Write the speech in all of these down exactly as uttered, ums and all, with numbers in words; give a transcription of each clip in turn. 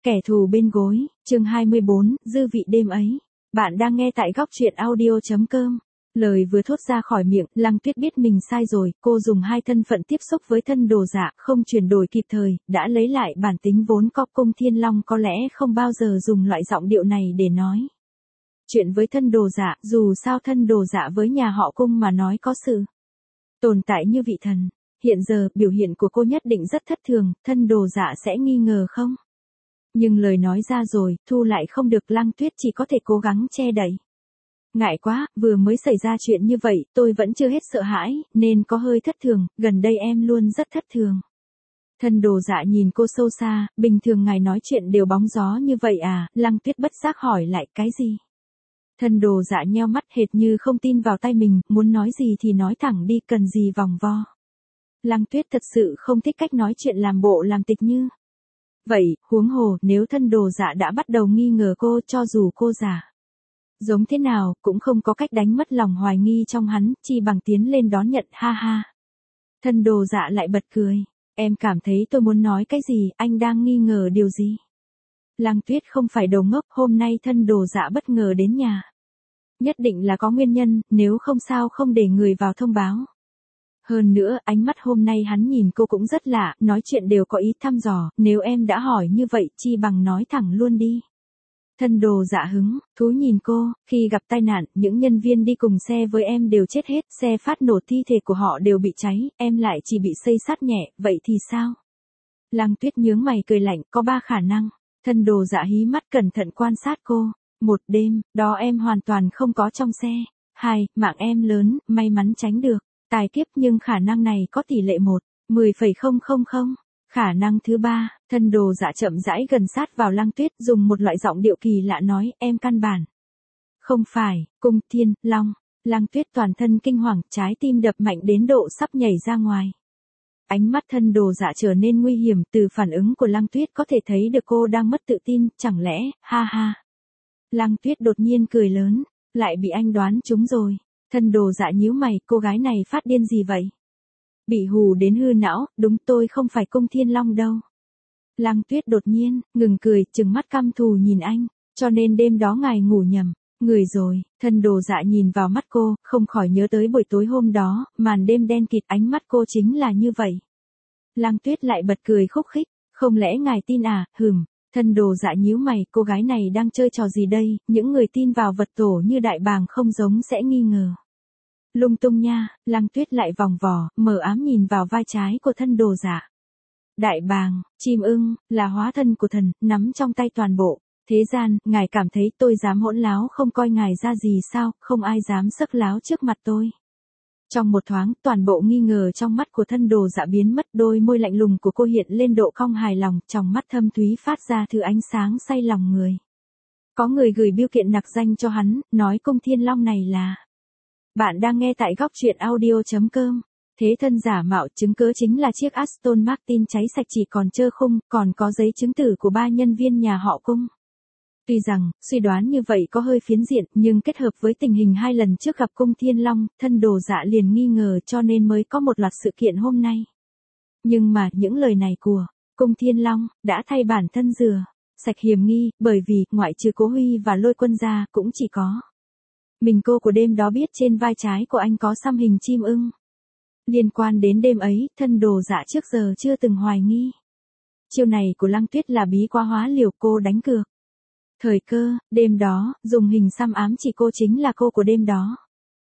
Kẻ thù bên gối, chương hai mươi bốn, dư vị đêm ấy. Bạn đang nghe tại góc truyện audio.com. Lời vừa thốt ra khỏi miệng, Lăng Tuyết biết mình sai rồi, cô dùng hai thân phận tiếp xúc với thân đồ dạ, không chuyển đổi kịp thời, đã lấy lại bản tính vốn có. Cung Thiên Long có lẽ không bao giờ dùng loại giọng điệu này để nói chuyện với thân đồ dạ, dù sao thân đồ dạ với nhà họ Cung mà nói có sự tồn tại như vị thần. Hiện giờ, biểu hiện của cô nhất định rất thất thường, thân đồ dạ sẽ nghi ngờ không? Nhưng lời nói ra rồi, thu lại không được. Lăng Tuyết chỉ có thể cố gắng che đậy. Ngại quá, vừa mới xảy ra chuyện như vậy, tôi vẫn chưa hết sợ hãi, nên có hơi thất thường, gần đây em luôn rất thất thường. Thân đồ dạ nhìn cô sâu xa, bình thường ngài nói chuyện đều bóng gió như vậy à? Lăng Tuyết bất giác hỏi lại, cái gì? Thân đồ dạ nheo mắt hệt như không tin vào tay mình, muốn nói gì thì nói thẳng đi, cần gì vòng vo. Lăng Tuyết thật sự không thích cách nói chuyện làm bộ làm tịch như vậy, huống hồ, nếu thân đồ dạ đã bắt đầu nghi ngờ cô, cho dù cô giả giống thế nào, cũng không có cách đánh mất lòng hoài nghi trong hắn, chi bằng tiến lên đón nhận, ha ha. Thân đồ dạ lại bật cười, em cảm thấy tôi muốn nói cái gì, anh đang nghi ngờ điều gì? Lăng Tuyết không phải đồ ngốc, hôm nay thân đồ dạ bất ngờ đến nhà. Nhất định là có nguyên nhân, nếu không sao không để người vào thông báo. Hơn nữa, ánh mắt hôm nay hắn nhìn cô cũng rất lạ, nói chuyện đều có ý thăm dò, nếu em đã hỏi như vậy, chi bằng nói thẳng luôn đi. Thân đồ dạ hứng, thú nhìn cô, khi gặp tai nạn, những nhân viên đi cùng xe với em đều chết hết, xe phát nổ thi thể của họ đều bị cháy, em lại chỉ bị xây xát nhẹ, vậy thì sao? Lăng Tuyết nhướng mày cười lạnh, có ba khả năng. Thân đồ dạ hí mắt cẩn thận quan sát cô. Một, đêm, đó em hoàn toàn không có trong xe. Hai, mạng em lớn, may mắn tránh được. Tài kiếp, nhưng khả năng này có tỷ lệ một, mười phẩy không không không. Khả năng thứ ba, thân đồ dạ chậm rãi gần sát vào Lăng Tuyết, dùng một loại giọng điệu kỳ lạ nói, em căn bản không phải, Cung Thiên Long. Lăng Tuyết toàn thân kinh hoàng, trái tim đập mạnh đến độ sắp nhảy ra ngoài. Ánh mắt thân đồ dạ trở nên nguy hiểm, từ phản ứng của Lăng Tuyết có thể thấy được cô đang mất tự tin, chẳng lẽ, ha ha. Lăng Tuyết đột nhiên cười lớn, lại bị anh đoán trúng rồi. Thân đồ dạ nhíu mày, cô gái này phát điên gì vậy? Bị hù đến hư não, đúng, tôi không phải Cung Thiên Long đâu. Lăng Tuyết đột nhiên, ngừng cười, trừng mắt căm thù nhìn anh, cho nên đêm đó ngài ngủ nhầm, người rồi. Thân đồ dạ nhìn vào mắt cô, không khỏi nhớ tới buổi tối hôm đó, màn đêm đen kịt, ánh mắt cô chính là như vậy. Lăng Tuyết lại bật cười khúc khích, không lẽ ngài tin à, hừm. Thân đồ dạ nhíu mày, cô gái này đang chơi trò gì đây, những người tin vào vật tổ như đại bàng không giống sẽ nghi ngờ. Lung tung nha. Lăng Tuyết lại vòng vò, mờ ám nhìn vào vai trái của thân đồ dạ. Đại bàng, chim ưng, là hóa thân của thần, nắm trong tay toàn bộ thế gian, ngài cảm thấy tôi dám hỗn láo không coi ngài ra gì sao, không ai dám sấc láo trước mặt tôi. Trong một thoáng, toàn bộ nghi ngờ trong mắt của thân đồ dạ biến mất, đôi môi lạnh lùng của cô hiện lên độ cong hài lòng, trong mắt thâm thúy phát ra thứ ánh sáng say lòng người. Có người gửi bưu kiện nặc danh cho hắn, nói Cung Thiên Long này là... Bạn đang nghe tại góc truyện audio.com. Thế thân giả mạo, chứng cớ chính là chiếc Aston Martin cháy sạch chỉ còn trơ khung, còn có giấy chứng tử của ba nhân viên nhà họ Cung. Tuy rằng, suy đoán như vậy có hơi phiến diện, nhưng kết hợp với tình hình hai lần trước gặp Cung Thiên Long, thân đồ dạ liền nghi ngờ cho nên mới có một loạt sự kiện hôm nay. Nhưng mà, những lời này của Cung Thiên Long đã thay bản thân rửa sạch hiểm nghi, bởi vì, ngoại trừ Cố Huy và Lôi Quân ra, cũng chỉ có mình cô của đêm đó biết trên vai trái của anh có xăm hình chim ưng. Liên quan đến đêm ấy, thân đồ dạ trước giờ chưa từng hoài nghi. Chiêu này của Lăng Tuyết là bí quá hóa liều, cô đánh cược. Thời cơ, đêm đó, dùng hình xăm ám chỉ cô chính là cô của đêm đó.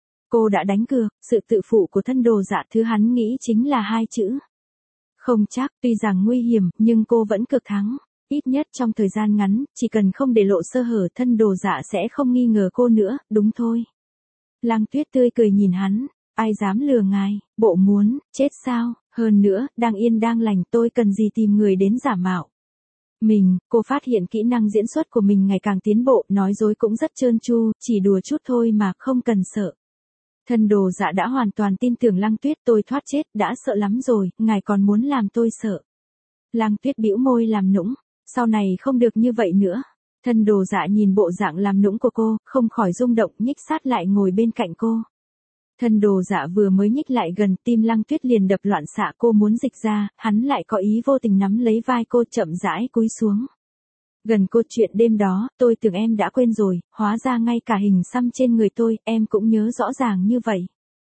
Cô đã đánh cược, sự tự phụ của thân đồ dạ thứ hắn nghĩ chính là hai chữ. Không chắc, tuy rằng nguy hiểm, nhưng cô vẫn cực thắng. Ít nhất trong thời gian ngắn, chỉ cần không để lộ sơ hở, thân đồ dạ sẽ không nghi ngờ cô nữa, đúng thôi. Lăng Tuyết tươi cười nhìn hắn, ai dám lừa ngài, bộ muốn, chết sao, hơn nữa, đang yên đang lành, tôi cần gì tìm người đến giả mạo. Mình, cô phát hiện kỹ năng diễn xuất của mình ngày càng tiến bộ, nói dối cũng rất trơn tru, chỉ đùa chút thôi mà không cần sợ. Thân đồ dạ đã hoàn toàn tin tưởng Lăng Tuyết, tôi thoát chết, đã sợ lắm rồi, ngài còn muốn làm tôi sợ. Lăng Tuyết bĩu môi làm nũng, sau này không được như vậy nữa. Thân đồ dạ nhìn bộ dạng làm nũng của cô, không khỏi rung động, nhích sát lại ngồi bên cạnh cô. Thân đồ dạ vừa mới nhích lại gần, tim Lăng Tuyết liền đập loạn xạ, cô muốn dịch ra, hắn lại có ý vô tình nắm lấy vai cô chậm rãi cúi xuống. Gần cô chuyện đêm đó, tôi tưởng em đã quên rồi, hóa ra ngay cả hình xăm trên người tôi, em cũng nhớ rõ ràng như vậy.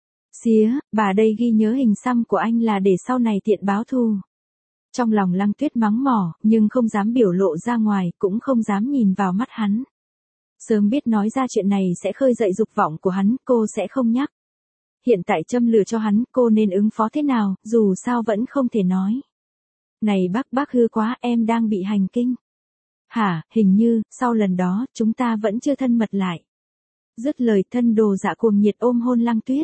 Xía, bà đây ghi nhớ hình xăm của anh là để sau này tiện báo thù. Trong lòng Lăng Tuyết mắng mỏ, nhưng không dám biểu lộ ra ngoài, cũng không dám nhìn vào mắt hắn. Sớm biết nói ra chuyện này sẽ khơi dậy dục vọng của hắn, cô sẽ không nhắc. Hiện tại châm lửa cho hắn, cô nên ứng phó thế nào, dù sao vẫn không thể nói. Này bác bác hư quá, em đang bị hành kinh. Hả, hình như, sau lần đó, chúng ta vẫn chưa thân mật lại. Dứt lời thân đồ dạ cuồng nhiệt ôm hôn Lăng Tuyết.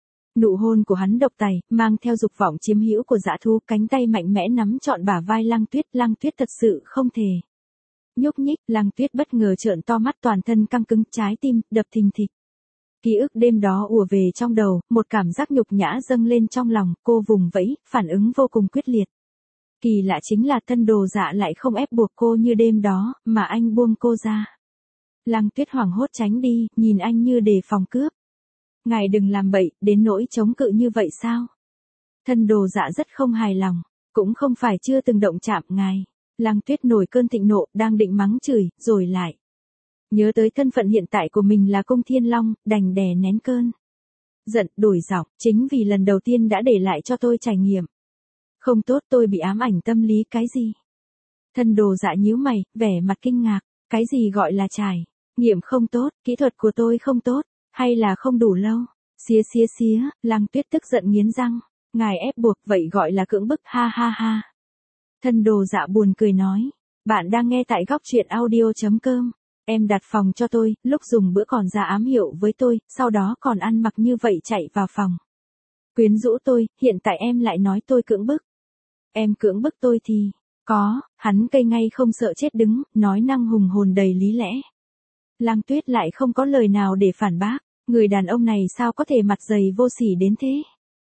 Nụ hôn của hắn độc tài, mang theo dục vọng chiếm hữu của dã thú, cánh tay mạnh mẽ nắm trọn bả vai Lăng Tuyết, Lăng Tuyết thật sự không thể nhúc nhích, Lăng Tuyết bất ngờ trợn to mắt, toàn thân căng cứng, trái tim đập thình thịch. Ký ức đêm đó ùa về trong đầu, một cảm giác nhục nhã dâng lên trong lòng, cô vùng vẫy, phản ứng vô cùng quyết liệt. Kỳ lạ chính là thân đồ dạ lại không ép buộc cô như đêm đó, mà anh buông cô ra. Lăng Tuyết hoảng hốt tránh đi, nhìn anh như đề phòng cướp. Ngài đừng làm bậy, đến nỗi chống cự như vậy sao? Thân đồ dạ rất không hài lòng, cũng không phải chưa từng động chạm ngài. Lăng Tuyết nổi cơn thịnh nộ, đang định mắng chửi, rồi lại. Nhớ tới thân phận hiện tại của mình là Cung Thiên Long, đành đè nén cơn giận, đổi giọng, chính vì lần đầu tiên đã để lại cho tôi trải nghiệm. Không tốt, tôi bị ám ảnh tâm lý cái gì? Thân đồ dạ nhíu mày, vẻ mặt kinh ngạc, cái gì gọi là trải nghiệm không tốt, kỹ thuật của tôi không tốt, hay là không đủ lâu? Xía xía xía, Lăng Tuyết tức giận nghiến răng, ngài ép buộc vậy gọi là cưỡng bức, ha ha ha. Thân đồ dạ buồn cười nói, bạn đang nghe tại góc truyện audio.com. Em đặt phòng cho tôi, lúc dùng bữa còn ra ám hiệu với tôi, sau đó còn ăn mặc như vậy chạy vào phòng. Quyến rũ tôi, hiện tại em lại nói tôi cưỡng bức. Em cưỡng bức tôi thì, có, hắn cây ngay không sợ chết đứng, nói năng hùng hồn đầy lý lẽ. Lăng Tuyết lại không có lời nào để phản bác, người đàn ông này sao có thể mặt dày vô sỉ đến thế.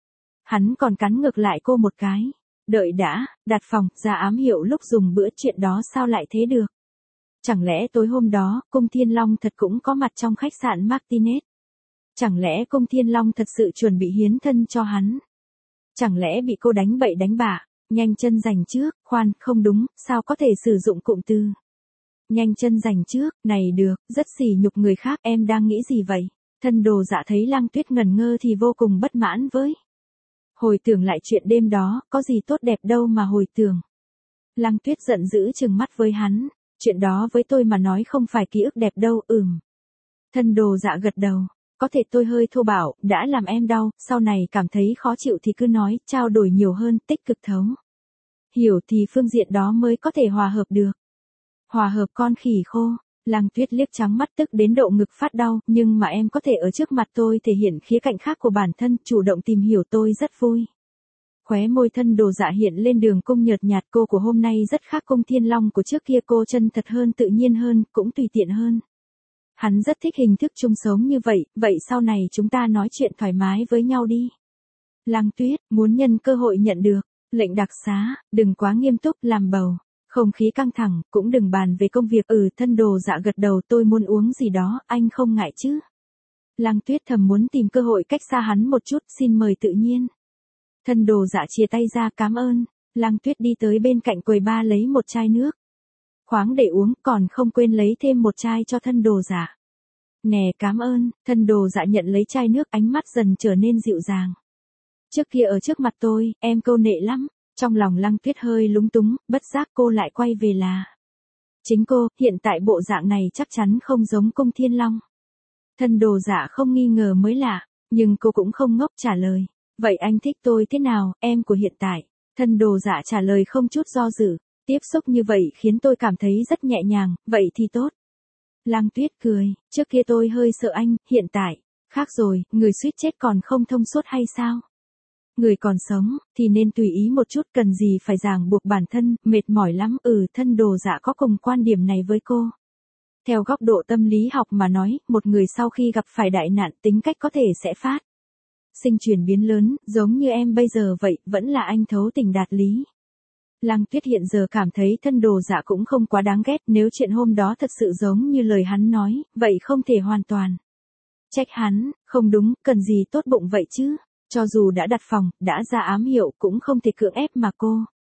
Hắn còn cắn ngược lại cô một cái. Đợi đã, đặt phòng, ra ám hiệu lúc dùng bữa, chuyện đó sao lại thế được? Chẳng lẽ tối hôm đó, Cung Thiên Long thật cũng có mặt trong khách sạn Martinet? Chẳng lẽ Cung Thiên Long thật sự chuẩn bị hiến thân cho hắn? Chẳng lẽ bị cô đánh bậy đánh bạ, nhanh chân giành trước, khoan, không đúng, sao có thể sử dụng cụm từ nhanh chân giành trước, này được, rất sỉ nhục người khác, em đang nghĩ gì vậy? Thân đồ dạ thấy Lăng Tuyết ngẩn ngơ thì vô cùng bất mãn với. Hồi tưởng lại chuyện đêm đó, có gì tốt đẹp đâu mà hồi tưởng. Lăng Tuyết giận dữ trừng mắt với hắn, chuyện đó với tôi mà nói không phải ký ức đẹp đâu, ừm. Thân đồ dạ gật đầu, có thể tôi hơi thô bạo, đã làm em đau, sau này cảm thấy khó chịu thì cứ nói, trao đổi nhiều hơn, tích cực thấu. Hiểu thì phương diện đó mới có thể hòa hợp được. Hòa hợp con khỉ khô. Lăng Tuyết liếc trắng mắt tức đến độ ngực phát đau, nhưng mà em có thể ở trước mặt tôi thể hiện khía cạnh khác của bản thân, chủ động tìm hiểu tôi rất vui. Khóe môi thân đồ dạ hiện lên đường cong nhợt nhạt, cô của hôm nay rất khác Cung Thiên Long của trước kia, cô chân thật hơn, tự nhiên hơn, cũng tùy tiện hơn. Hắn rất thích hình thức chung sống như vậy, vậy sau này chúng ta nói chuyện thoải mái với nhau đi. Lăng Tuyết, muốn nhân cơ hội nhận được lệnh đặc xá, đừng quá nghiêm túc, làm bầu. Không khí căng thẳng, cũng đừng bàn về công việc. Ừ, thân đồ dạ gật đầu, tôi muốn uống gì đó, anh không ngại chứ? Lăng Tuyết thầm muốn tìm cơ hội cách xa hắn một chút, xin mời tự nhiên. Thân đồ dạ chia tay ra, cảm ơn. Lăng Tuyết đi tới bên cạnh quầy bar lấy một chai nước khoáng để uống, còn không quên lấy thêm một chai cho thân đồ dạ. Nè, cảm ơn. Thân đồ dạ nhận lấy chai nước, ánh mắt dần trở nên dịu dàng. Trước kia ở trước mặt tôi, em câu nệ lắm. Trong lòng Lăng Tuyết hơi lúng túng, bất giác cô lại quay về là chính cô, hiện tại bộ dạng này chắc chắn không giống Cung Thiên Long. Thân đồ dạ không nghi ngờ mới lạ, nhưng cô cũng không ngốc trả lời. Vậy anh thích tôi thế nào, em của hiện tại? Thân đồ dạ trả lời không chút do dự, tiếp xúc như vậy khiến tôi cảm thấy rất nhẹ nhàng, vậy thì tốt. Lăng Tuyết cười, trước kia tôi hơi sợ anh, hiện tại, khác rồi, người suýt chết còn không thông suốt hay sao? Người còn sống, thì nên tùy ý một chút, cần gì phải ràng buộc bản thân, mệt mỏi lắm. Ừ, thân đồ dạ có cùng quan điểm này với cô. Theo góc độ tâm lý học mà nói, một người sau khi gặp phải đại nạn, tính cách có thể sẽ phát sinh chuyển biến lớn, giống như em bây giờ vậy, vẫn là anh thấu tình đạt lý. Lăng Tuyết hiện giờ cảm thấy thân đồ dạ cũng không quá đáng ghét, nếu chuyện hôm đó thật sự giống như lời hắn nói, vậy không thể hoàn toàn trách hắn, không đúng, cần gì tốt bụng vậy chứ. Cho dù đã đặt phòng, đã ra ám hiệu cũng không thể cưỡng ép mà cô.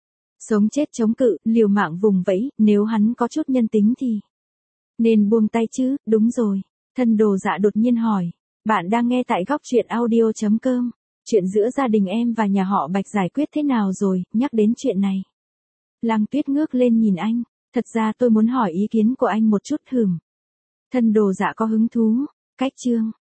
Sống chết chống cự, liều mạng vùng vẫy, nếu hắn có chút nhân tính thì nên buông tay chứ, đúng rồi. Thân đồ dạ đột nhiên hỏi. Bạn đang nghe tại góc truyện audio.com. Chuyện giữa gia đình em và nhà họ Bạch giải quyết thế nào rồi, nhắc đến chuyện này. Lăng Tuyết ngước lên nhìn anh. Thật ra tôi muốn hỏi ý kiến của anh một chút hửm. Thân đồ dạ có hứng thú. Cách chương.